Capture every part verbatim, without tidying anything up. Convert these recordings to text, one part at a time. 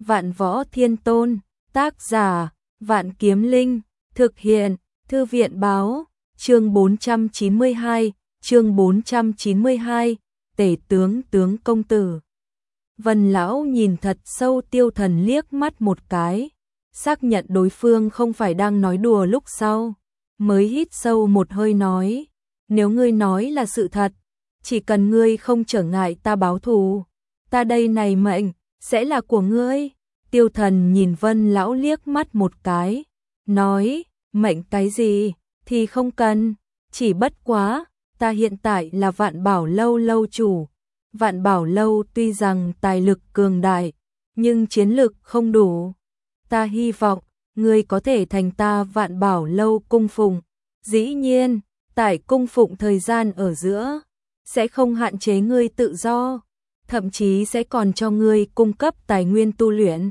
Vạn Võ Thiên Tôn, tác giả, Vạn Kiếm Linh, thực hiện, Thư viện báo, chương bốn trăm chín mươi hai, chương bốn trăm chín mươi hai, Tể tướng tướng công tử. Vân lão nhìn thật sâu Tiêu Thần liếc mắt một cái, xác nhận đối phương không phải đang nói đùa lúc sau, mới hít sâu một hơi nói, nếu ngươi nói là sự thật, chỉ cần ngươi không trở ngại ta báo thù, ta đây này mệnh, sẽ là của ngươi. Tiêu Thần nhìn Vân lão liếc mắt một cái, nói, mệnh cái gì, thì không cần, chỉ bất quá, ta hiện tại là Vạn Bảo Lâu lâu chủ. Vạn Bảo Lâu tuy rằng tài lực cường đại, nhưng chiến lực không đủ. Ta hy vọng, ngươi có thể thành ta Vạn Bảo Lâu cung phụng. Dĩ nhiên, tại cung phụng thời gian ở giữa, sẽ không hạn chế ngươi tự do, thậm chí sẽ còn cho ngươi cung cấp tài nguyên tu luyện.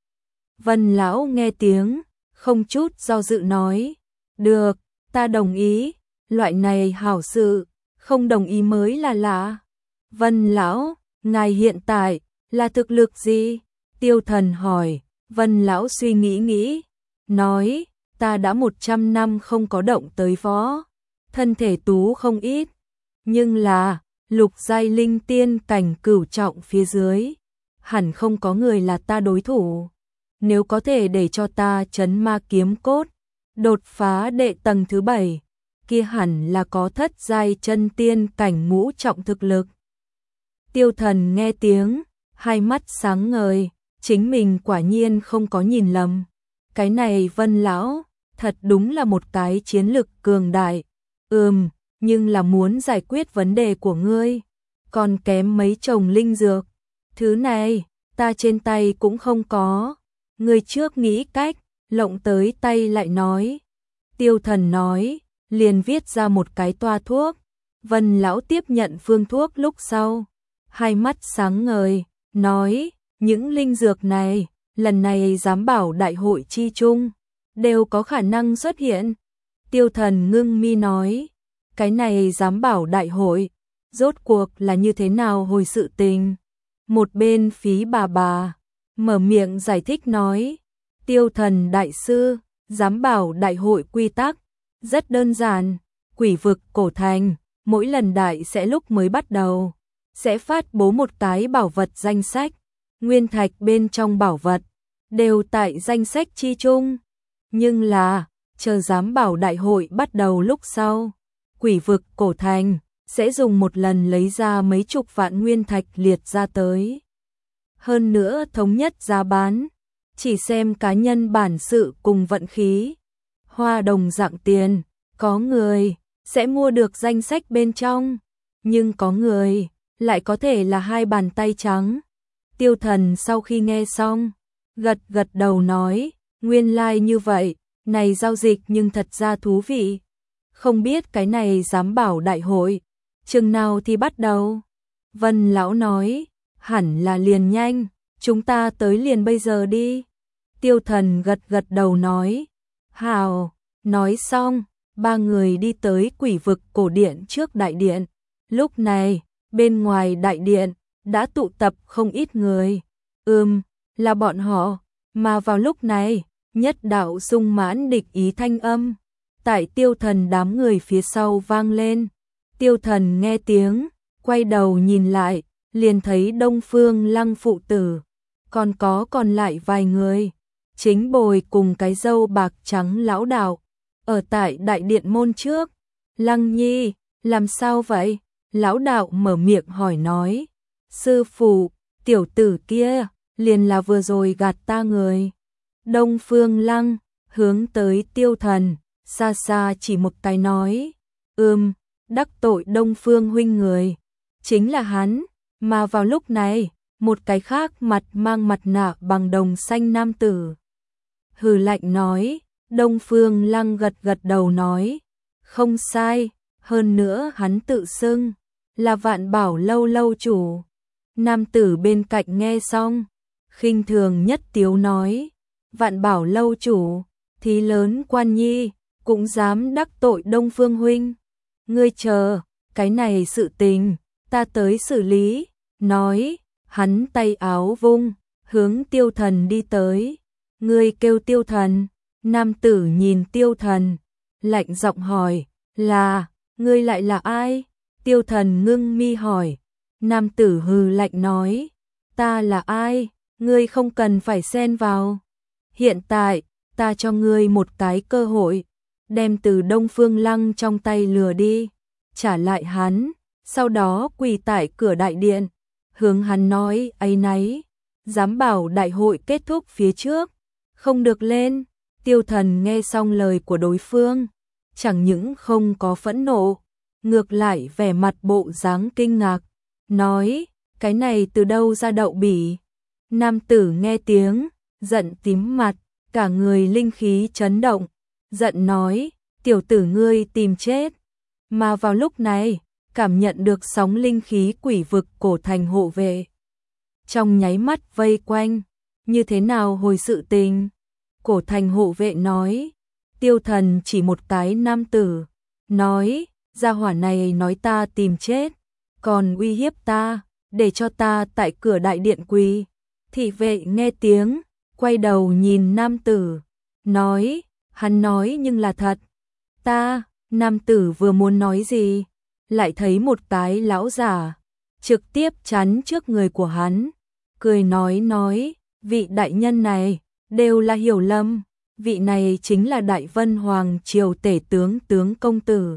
Vân lão nghe tiếng, không chút do dự nói, được, ta đồng ý, loại này hảo sự, không đồng ý mới là lạ. Vân lão, ngài hiện tại là thực lực gì? Tiêu Thần hỏi. Vân lão suy nghĩ nghĩ, nói, ta đã một trăm năm không có động tới võ, thân thể tú không ít, nhưng là lục giai linh tiên cảnh cửu trọng phía dưới, hẳn không có người là ta đối thủ. Nếu có thể để cho ta trấn ma kiếm cốt, đột phá đệ tầng thứ bảy, kia hẳn là có thất giai chân tiên cảnh ngũ trọng thực lực. Tiêu Thần nghe tiếng, hai mắt sáng ngời, chính mình quả nhiên không có nhìn lầm. Cái này Vân lão, thật đúng là một cái chiến lực cường đại. Ừm, nhưng là muốn giải quyết vấn đề của ngươi, còn kém mấy chồng linh dược. Thứ này, ta trên tay cũng không có. Ngươi trước nghĩ cách, lộng tới tay lại nói. Tiêu Thần nói, liền viết ra một cái toa thuốc. Vân lão tiếp nhận phương thuốc lúc sau, hai mắt sáng ngời, nói, những linh dược này, lần này giám bảo đại hội chi chung, đều có khả năng xuất hiện. Tiêu Thần ngưng mi nói, cái này giám bảo đại hội, rốt cuộc là như thế nào hồi sự tình? Một bên Phí bà bà, mở miệng giải thích nói, Tiêu Thần đại sư, giám bảo đại hội quy tắc, rất đơn giản, quỷ vực cổ thành, mỗi lần đại sẽ lúc mới bắt đầu, sẽ phát bố một cái bảo vật danh sách, nguyên thạch bên trong bảo vật, đều tại danh sách chi chung. Nhưng là, chờ giám bảo đại hội bắt đầu lúc sau, quỷ vực cổ thành, sẽ dùng một lần lấy ra mấy chục vạn nguyên thạch liệt ra tới. Hơn nữa thống nhất giá bán, chỉ xem cá nhân bản sự cùng vận khí. Hoa đồng dạng tiền, có người sẽ mua được danh sách bên trong, nhưng có người lại có thể là hai bàn tay trắng. Tiêu Thần sau khi nghe xong, gật gật đầu nói, nguyên lai like như vậy, này giao dịch nhưng thật ra thú vị. Không biết cái này giám bảo đại hội, chừng nào thì bắt đầu? Vân lão nói, hẳn là liền nhanh, chúng ta tới liền bây giờ đi. Tiêu Thần gật gật đầu nói, hào, nói xong, ba người đi tới quỷ vực cổ điện trước đại điện. Lúc này, bên ngoài đại điện, đã tụ tập không ít người. Ừm, là bọn họ, mà vào lúc này, nhất đạo sung mãn địch ý thanh âm, tại Tiêu Thần đám người phía sau vang lên. Tiêu Thần nghe tiếng, quay đầu nhìn lại, liền thấy Đông Phương Lăng phụ tử, còn có còn lại vài người, chính bồi cùng cái râu bạc trắng lão đạo, ở tại đại điện môn trước. Lăng nhi, làm sao vậy? Lão đạo mở miệng hỏi nói, sư phụ, tiểu tử kia, liền là vừa rồi gạt ta người. Đông Phương Lăng, hướng tới Tiêu Thần, xa xa chỉ một cái nói, ừm, đắc tội Đông Phương huynh người, chính là hắn. Mà vào lúc này, một cái khác mặt mang mặt nạ bằng đồng xanh nam tử, hừ lạnh nói. Đông Phương Lăng gật gật đầu nói, không sai, hơn nữa hắn tự xưng là Vạn Bảo Lâu lâu chủ. Nam tử bên cạnh nghe xong, khinh thường nhất tiếu nói, Vạn Bảo Lâu chủ, thí lớn quan nhi, cũng dám đắc tội Đông Phương huynh. Ngươi chờ, cái này sự tình, ta tới xử lý. Nói, hắn tay áo vung, hướng Tiêu Thần đi tới. Ngươi kêu Tiêu Thần? Nam tử nhìn Tiêu Thần, lạnh giọng hỏi, là, ngươi lại là ai? Tiêu Thần ngưng mi hỏi. Nam tử hừ lạnh nói, ta là ai? Ngươi không cần phải xen vào. Hiện tại, ta cho ngươi một cái cơ hội, đem từ Đông Phương Lăng trong tay lừa đi, trả lại hắn, sau đó quỳ tại cửa đại điện, hướng hắn nói áy náy, dám bảo đại hội kết thúc phía trước, không được lên. Tiêu Thần nghe xong lời của đối phương, chẳng những không có phẫn nộ, ngược lại vẻ mặt bộ dáng kinh ngạc, nói, cái này từ đâu ra đậu bỉ? Nam tử nghe tiếng, giận tím mặt, cả người linh khí chấn động, giận nói, tiểu tử ngươi tìm chết. Mà vào lúc này, cảm nhận được sóng linh khí quỷ vực cổ thành hộ vệ. Trong nháy mắt vây quanh, như thế nào hồi sự tình? Cổ thành hộ vệ nói, Tiêu Thần chỉ một cái nam tử, nói, gia hỏa này nói ta tìm chết, còn uy hiếp ta, để cho ta tại cửa đại điện quỳ. Thị vệ nghe tiếng, quay đầu nhìn nam tử, nói, hắn nói nhưng là thật. Ta, nam tử vừa muốn nói gì, lại thấy một cái lão giả, trực tiếp chắn trước người của hắn, cười nói nói, vị đại nhân này, đều là hiểu lầm, vị này chính là Đại Vân Hoàng triều tể tướng tướng công tử.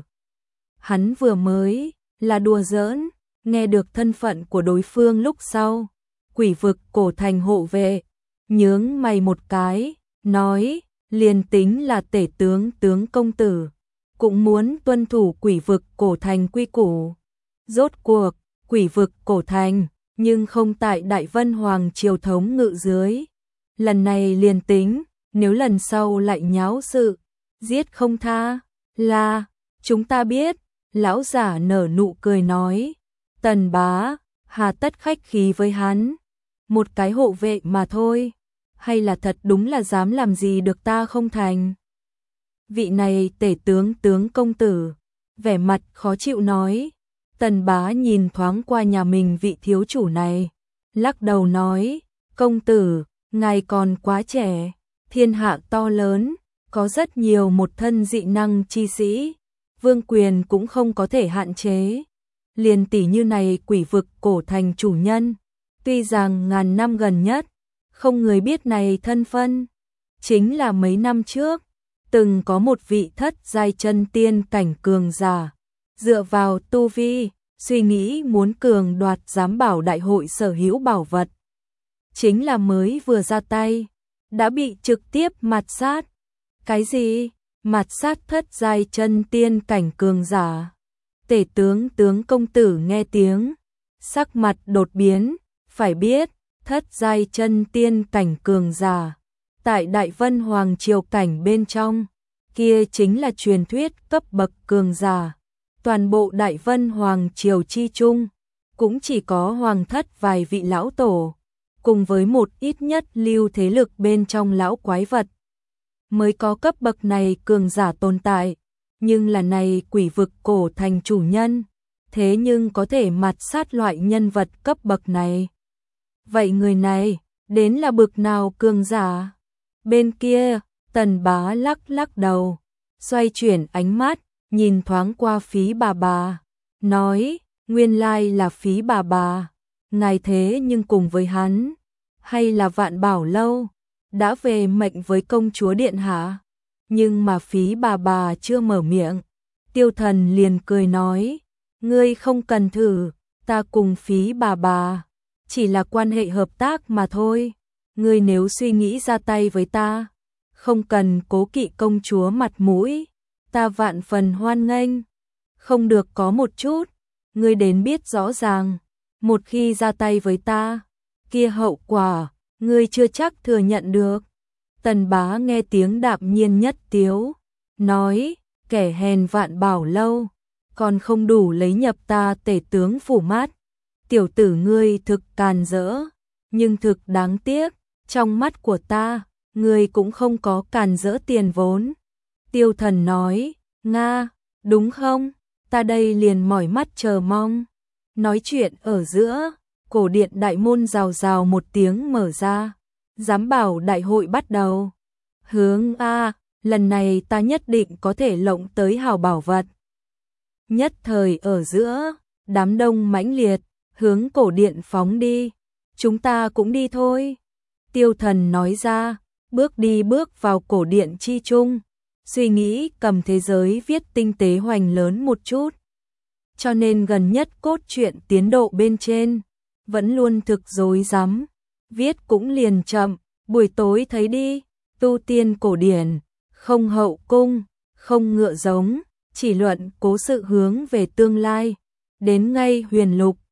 Hắn vừa mới, là đùa giỡn, nghe được thân phận của đối phương lúc sau, quỷ vực cổ thành hộ vệ, nhướng mày một cái, nói, liền tính là tể tướng tướng công tử, cũng muốn tuân thủ quỷ vực cổ thành quy củ. Rốt cuộc, quỷ vực cổ thành, nhưng không tại Đại Vân Hoàng triều thống ngự dưới. Lần này liền tính, nếu lần sau lại nháo sự, giết không tha, là, chúng ta biết. Lão giả nở nụ cười nói, Tần bá, hà tất khách khí với hắn, một cái hộ vệ mà thôi, hay là thật đúng là dám làm gì được ta không thành. Vị này tể tướng tướng công tử, vẻ mặt khó chịu nói. Tần bá nhìn thoáng qua nhà mình vị thiếu chủ này, lắc đầu nói, công tử, ngài còn quá trẻ, thiên hạ to lớn, có rất nhiều một thân dị năng chi sĩ, vương quyền cũng không có thể hạn chế. Liền tỷ như này quỷ vực cổ thành chủ nhân, tuy rằng ngàn năm gần nhất, không người biết này thân phân, chính là mấy năm trước, từng có một vị thất giai chân tiên cảnh cường giả, dựa vào tu vi, suy nghĩ muốn cường đoạt giám bảo đại hội sở hữu bảo vật. Chính là mới vừa ra tay, đã bị trực tiếp mạt sát. Cái gì? Mạt sát thất giai chân tiên cảnh cường giả. Tể tướng tướng công tử nghe tiếng, sắc mặt đột biến, phải biết, thất giai chân tiên cảnh cường giả, tại Đại Vân Hoàng triều cảnh bên trong, kia chính là truyền thuyết cấp bậc cường giả. Toàn bộ Đại Vân Hoàng triều chi chung, cũng chỉ có hoàng thất vài vị lão tổ, cùng với một ít nhất lưu thế lực bên trong lão quái vật, mới có cấp bậc này cường giả tồn tại. Nhưng là này quỷ vực cổ thành chủ nhân, thế nhưng có thể mạt sát loại nhân vật cấp bậc này. Vậy người này, đến là bực nào cường giả? Bên kia, Tần bá lắc lắc đầu, xoay chuyển ánh mắt, nhìn thoáng qua Phí bà bà, nói, nguyên lai là Phí bà bà, ngài thế nhưng cùng với hắn, hay là Vạn Bảo lâu, đã về mệnh với công chúa điện hạ. Nhưng mà Phí bà bà chưa mở miệng, Tiêu Thần liền cười nói, ngươi không cần thử, ta cùng Phí bà bà, chỉ là quan hệ hợp tác mà thôi, ngươi nếu suy nghĩ ra tay với ta, không cần cố kỵ công chúa mặt mũi, ta vạn phần hoan nghênh, không được có một chút, ngươi đến biết rõ ràng, một khi ra tay với ta, kia hậu quả, ngươi chưa chắc thừa nhận được. Tần bá nghe tiếng đạm nhiên nhất tiếu, nói, kẻ hèn Vạn Bảo lâu, còn không đủ lấy nhập ta tể tướng phủ mát. Tiểu tử ngươi thực càn rỡ, nhưng thực đáng tiếc, trong mắt của ta, ngươi cũng không có càn rỡ tiền vốn. Tiêu Thần nói, Nga, đúng không? Ta đây liền mỏi mắt chờ mong. Nói chuyện ở giữa, cổ điện đại môn rào rào một tiếng mở ra. Giám bảo đại hội bắt đầu. Hướng A, lần này ta nhất định có thể lộng tới hào bảo vật. Nhất thời ở giữa, đám đông mãnh liệt, hướng cổ điện phóng đi. Chúng ta cũng đi thôi. Tiêu Thần nói ra, bước đi bước vào cổ điện chi chung. Suy nghĩ cầm thế giới viết tinh tế hoành lớn một chút. Cho nên gần nhất cốt truyện tiến độ bên trên, vẫn luôn thực rối rắm. Viết cũng liền chậm, buổi tối thấy đi, tu tiên cổ điển, không hậu cung, không ngựa giống, chỉ luận cố sự hướng về tương lai. Đến ngay huyền lục,